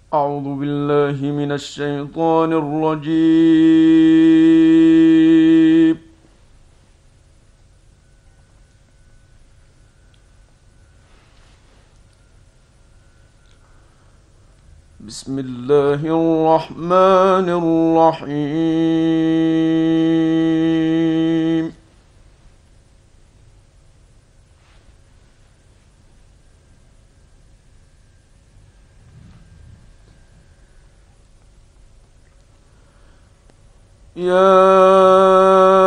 أعوذ بالله من الشيطان الرجيم. بسم الله الرحمن الرحيم. يا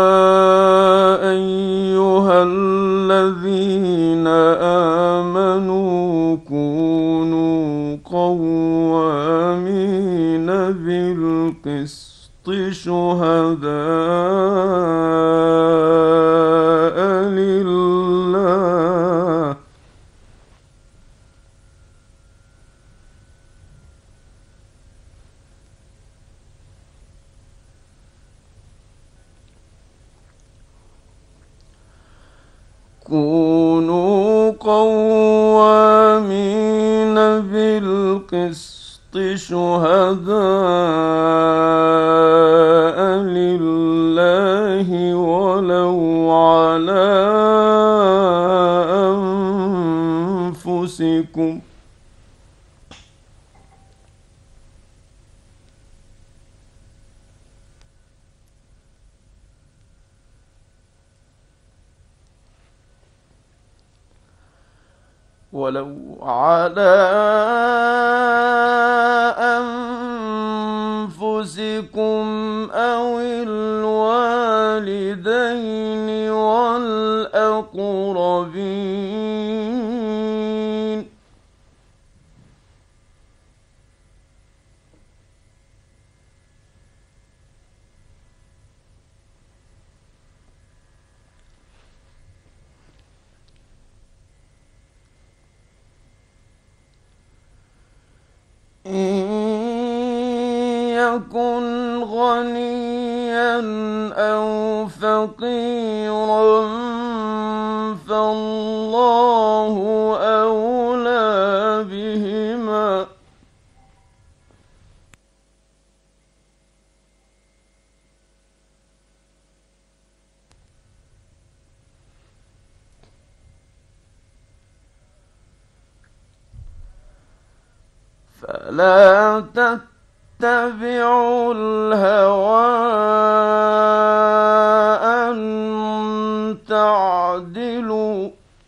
أيها الذين آمنوا كونوا قوامين بالقسط شهداء لله كونوا قوامين بالقسط شهداء لله ولو على أنفسكم ولو على أنفسكم أو الوالدين والأقربين إن يكن غنيا أو فقيرا فالله أولى بهما فلا تتبعوا الهوى أن تعدلوا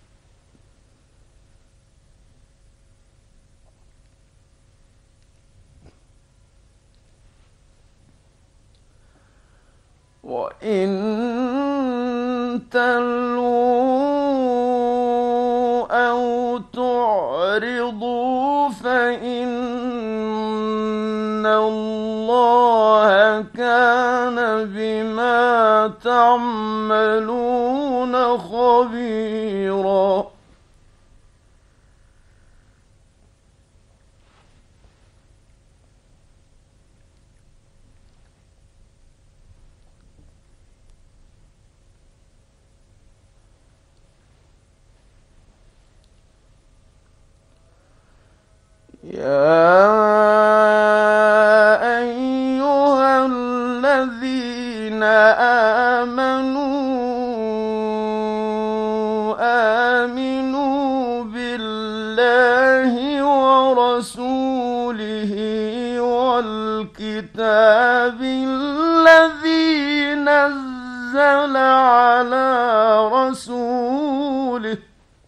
وإن تلووا أو تعرضوا فإن الله كان بما تعملون خبيرا يا أيها الذين آمنوا بالله ورسوله والكتاب الذي نزل على رسوله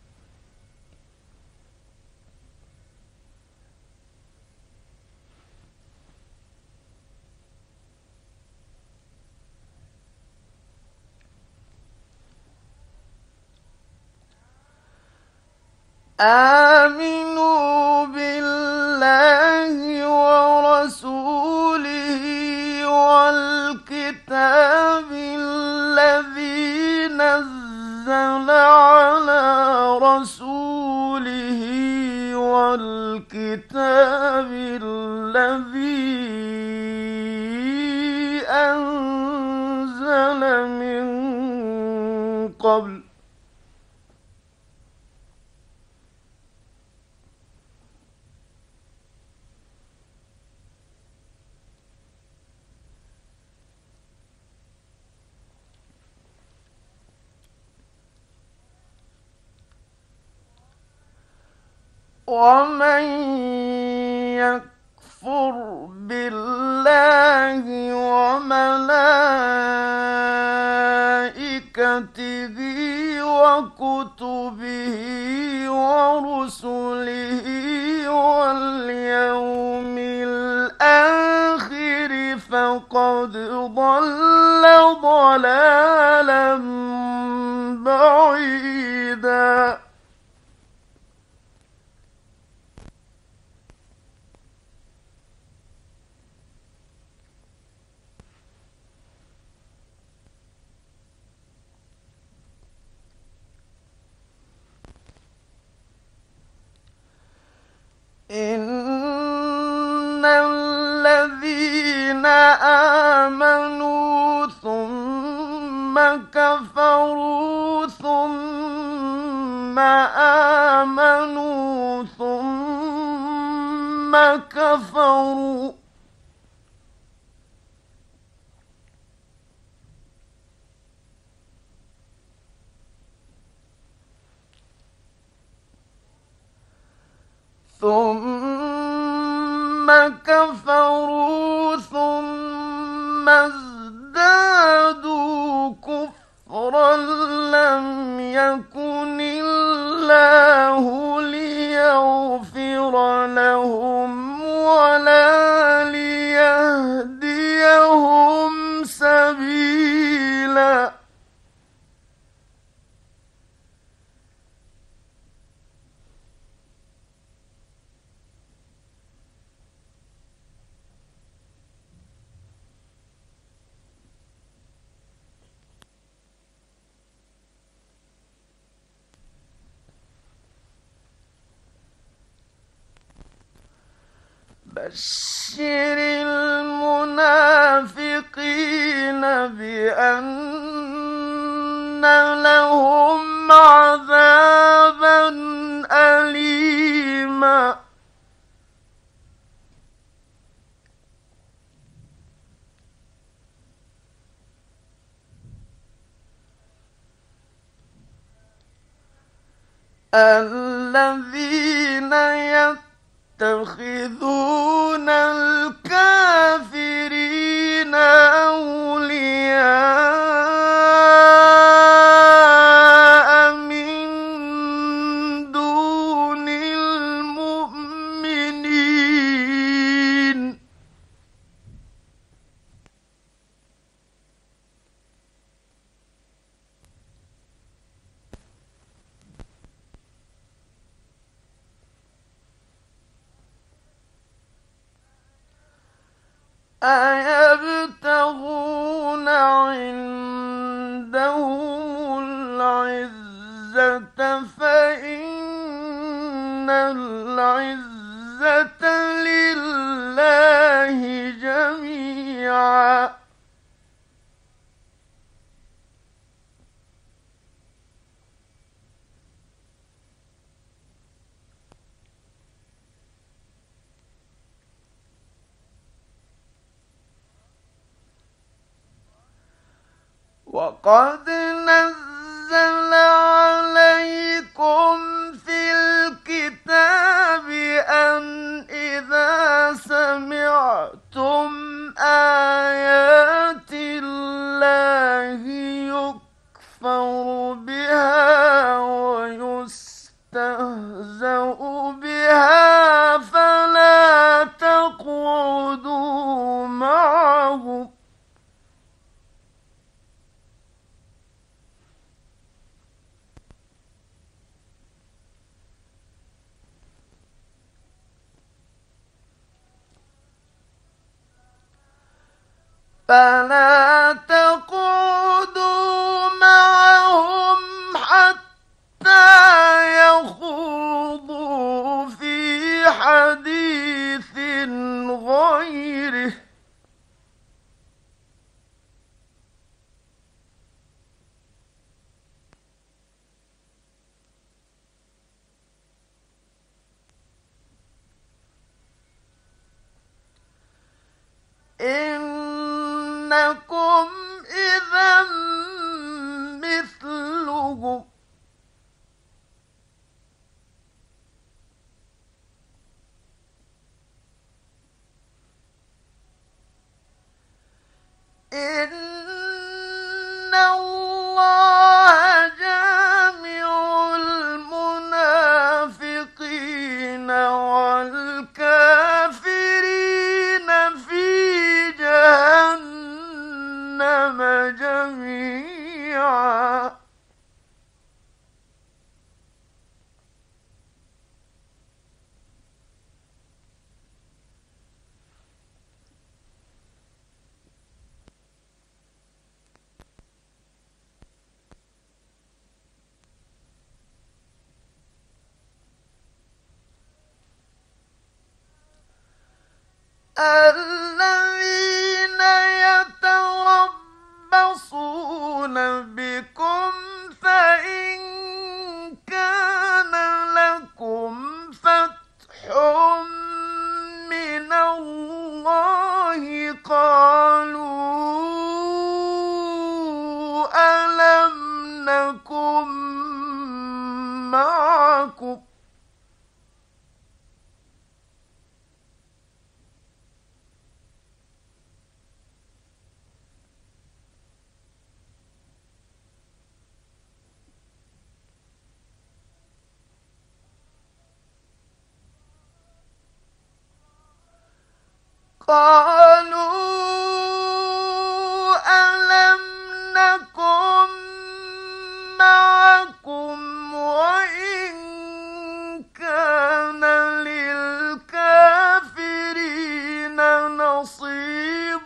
آمنوا بالله ورسوله والكتاب الذي نزل على رسوله والكتاب الذي أنزل من قبل ومن يكفر بالله وملائكته وكتبه ورسله واليوم الآخر فقد ضل ضلالا بعيدا. إن الذين آمنوا ثم كفروا ثم آمنوا ثم كفروا ثم ازدادوا كفرا لم يكن الله ليغفر لهم ولا ليهديهم سبيلا. بشر المنافقين بأن لهم عذابا أليما. الذين يتخذون الكافرين أولياء من دون المؤمنين. أيبتغون عندهم العزة فإن العزة لله جميعا. وقد نزل عليكم في الكتاب أن إذا سمعتم آيات الله يكفر بها ويستهزأ بها فلا تقعدوا معهم حتى يخوضوا في حديث غيره. إنكم إذا مثلهم الذين يتربصون بكم فإن كان لكم فتح من الله قالوا ألم نكن معكم قالوا ألم نكن معكم وإن كان للكافرين نصيب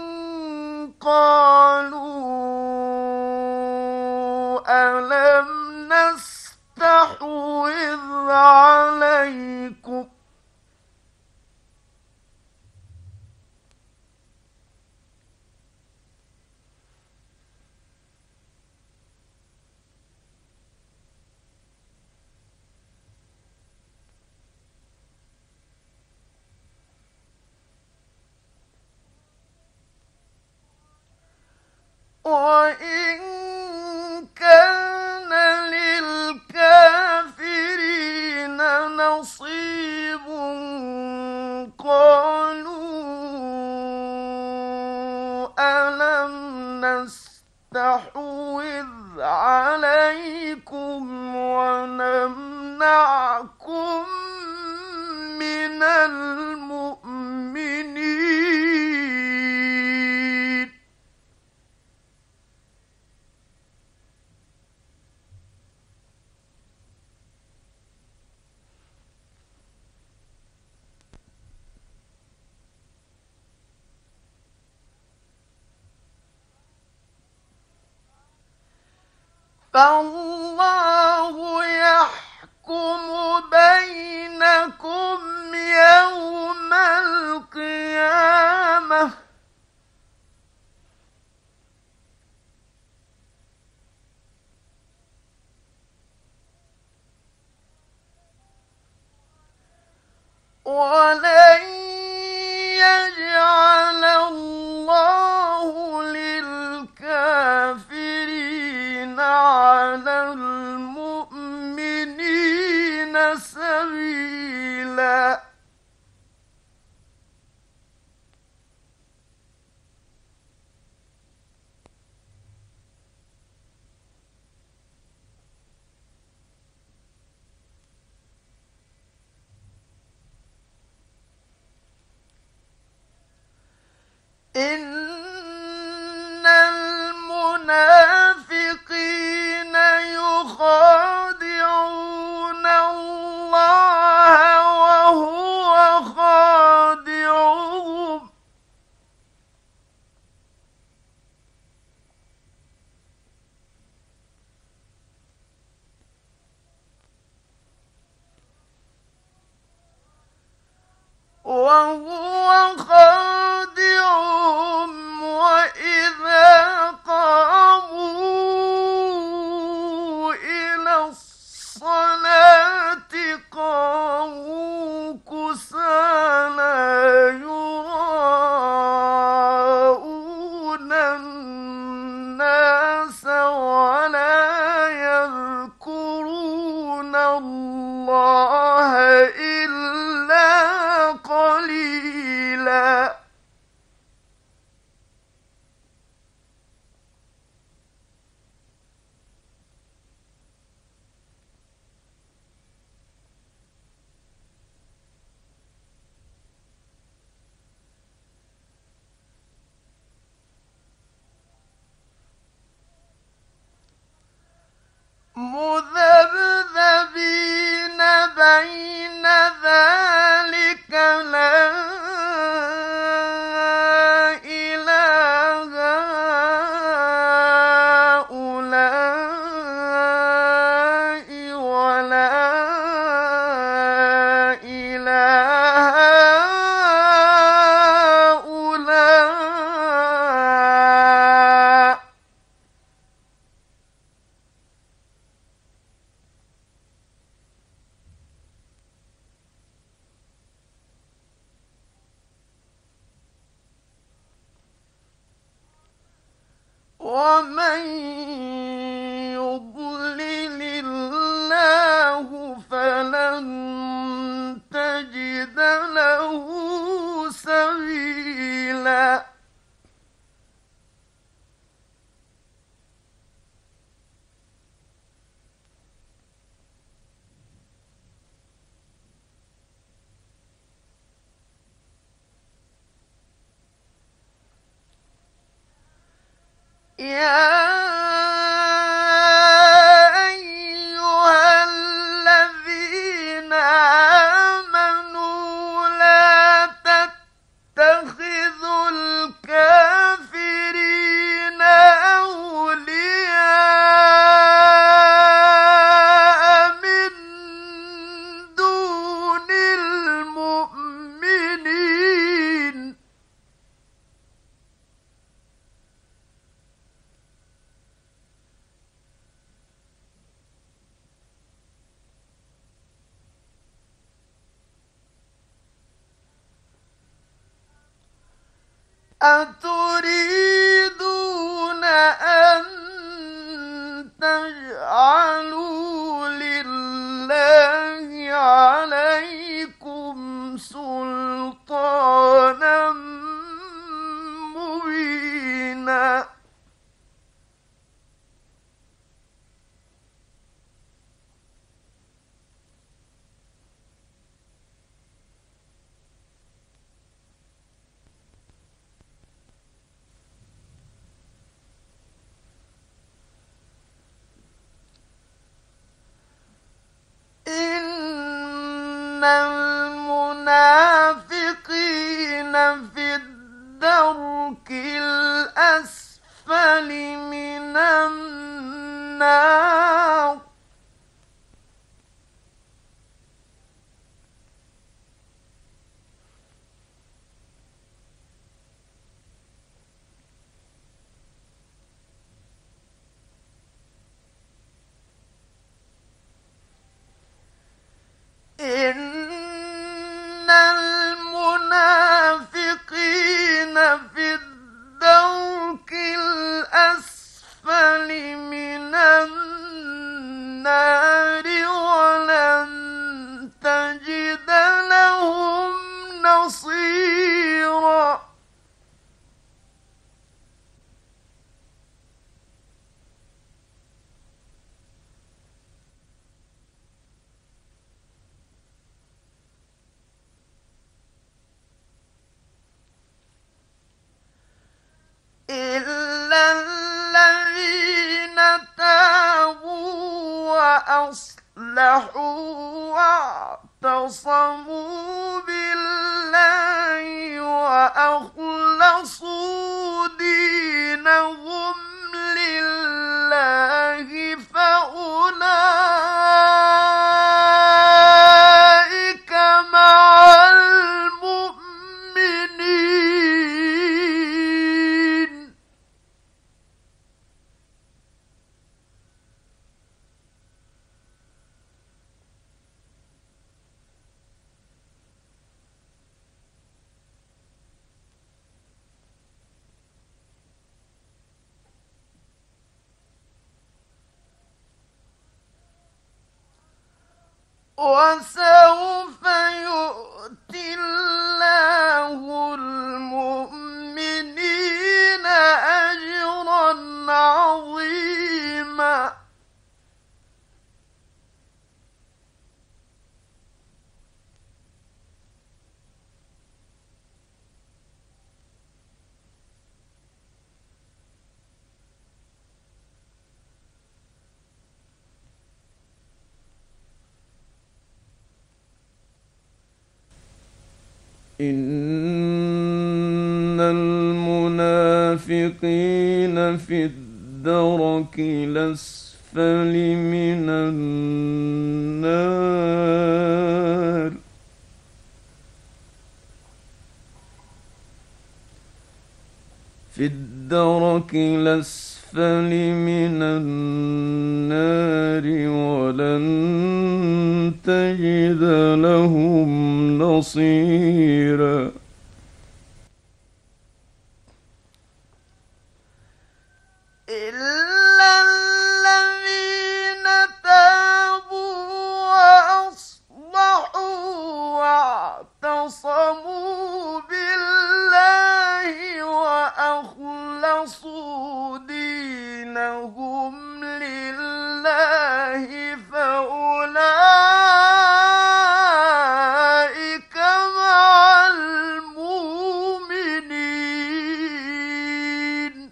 قالوا ألم نستحوذ عليكم وإن كان للكافرين نصيب قالوا ألم نستحوذ عليكم ونمنعكم من المؤمنين فالله يحكم بينكم يوم القيامة ولن يجعل الله للكافرين على المؤمنين سبيلا إن المنافقين يخادعون الله وهو خادعهم وإذا قاموا إلى الصلاة قاموا كسالى يراءون الناس ولا يذكرون الله إلا قليلا مذبذبين بين ذلك لا يضلل الله فلن تجد له سبيلا. يا أيها الذين آمنوا لا تتخذوا الكافرين أولياء من دون المؤمنين. أتريدون أن تجعلوا لله عليكم سلطانا مبينا. إن المنافقين في الدرك الأسفل من النار. إن المنافقين في الدرك الأسفل من النار ولن تجد لهم نصيرا. إلا الذين تابوا وأصلحوا واعتصموا بالله وأخلصوا دينهم لله فأولئك مع المؤمنين. وسوف يؤتي الله المؤمنين أجرا عظيما. إن المنافقين في الدرك الأسفل من النار في الدرك الأسفل من النار ولن تجد لهم نصيرا. إلا كفروا بالله وأخلصوا دينهم لله فأولئك مع المؤمنين.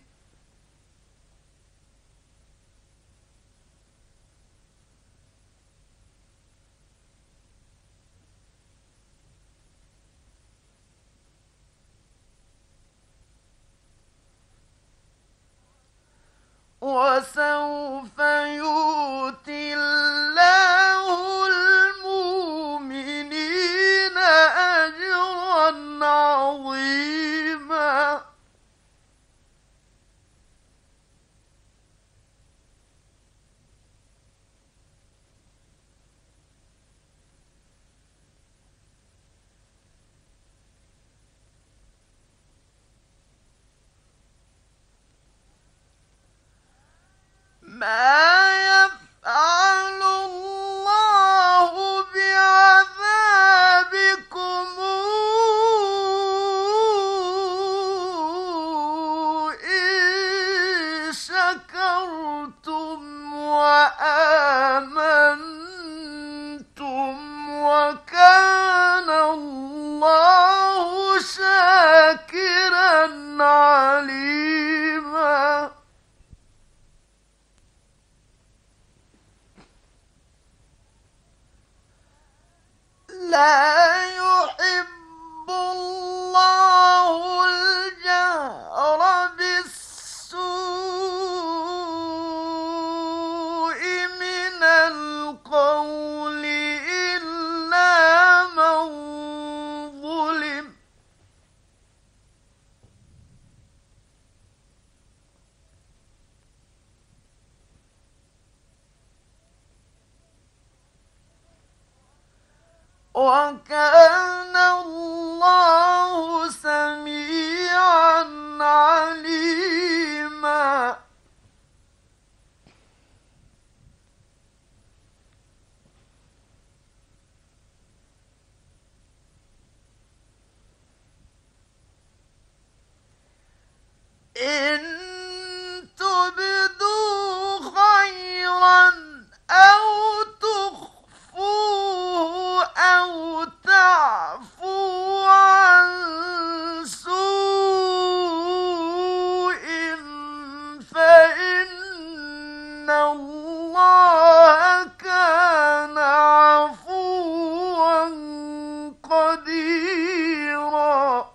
وسوف يؤتي الله المؤمنين أجرا عظيما. ما يفعل الله بعذابكم إن شكرتم وآمنتم وكان الله شاكرا عليما. لا يحب الله الجهر بالسوء من القول إلا من ظلم. وكان الله سميعا عليما. إن تبدوا خيرا أو تخفوه أو تعفو عن سوء فإن الله كان عفوا قديرا.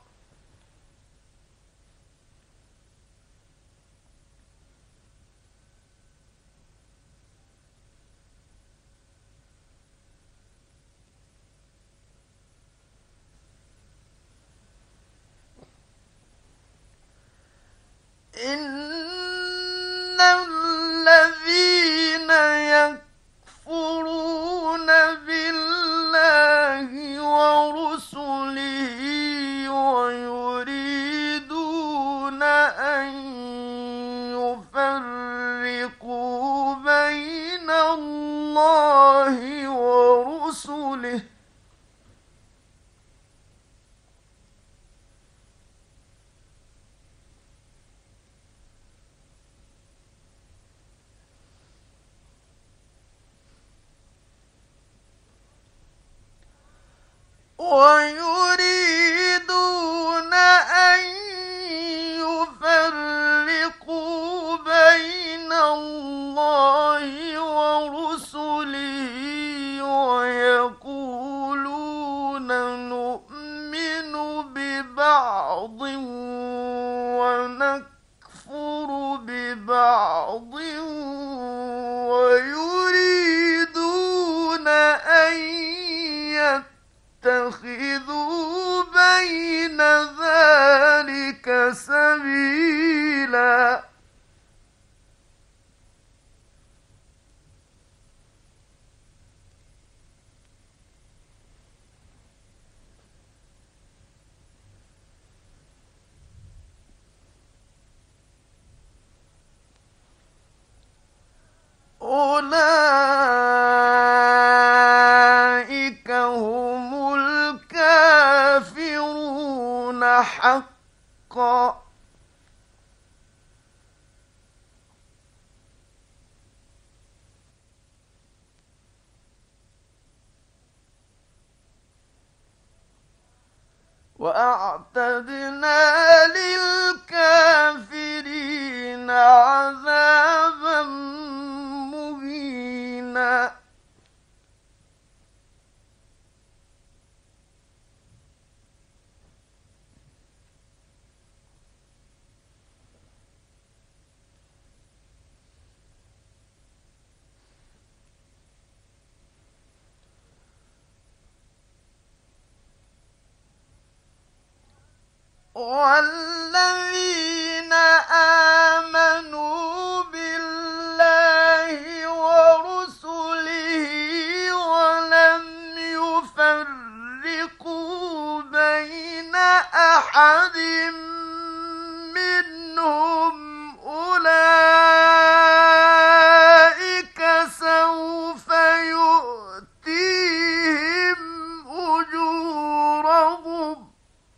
إن الذين يكفرون بالله ورسله ويريدون أن يفرقوا بين الله ورسله ويريدون أن يفرقوا بين الله ورسله ويقولون نؤمن ببعض ونكفر ببعض ويريدون أن اتخذوا بين ذلك سبيلا. حقا. وأعتدنا للكافرين عذابا مهينا. والذين آمنوا بالله ورسله ولم يفرقوا بين أحد منهم أولئك سوف يؤتيهم أجورهم.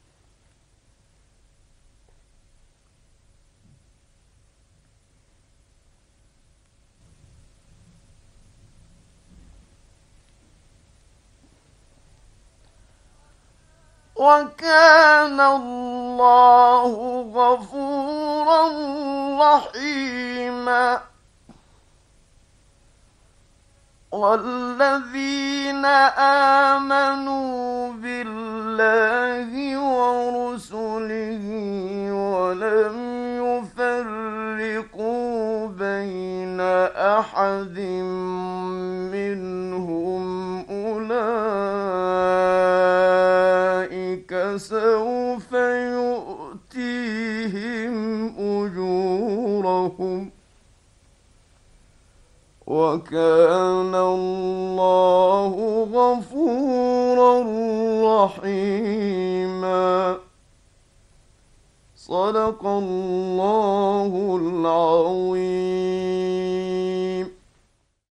وكان الله غفورا رحيما. والذين آمنوا بالله ورسله ولم يفرقوا بين أحد منهم أولئك سوف يؤتيهم أجورهم. وكان الله غفورا رحيما. صدق الله العظيم.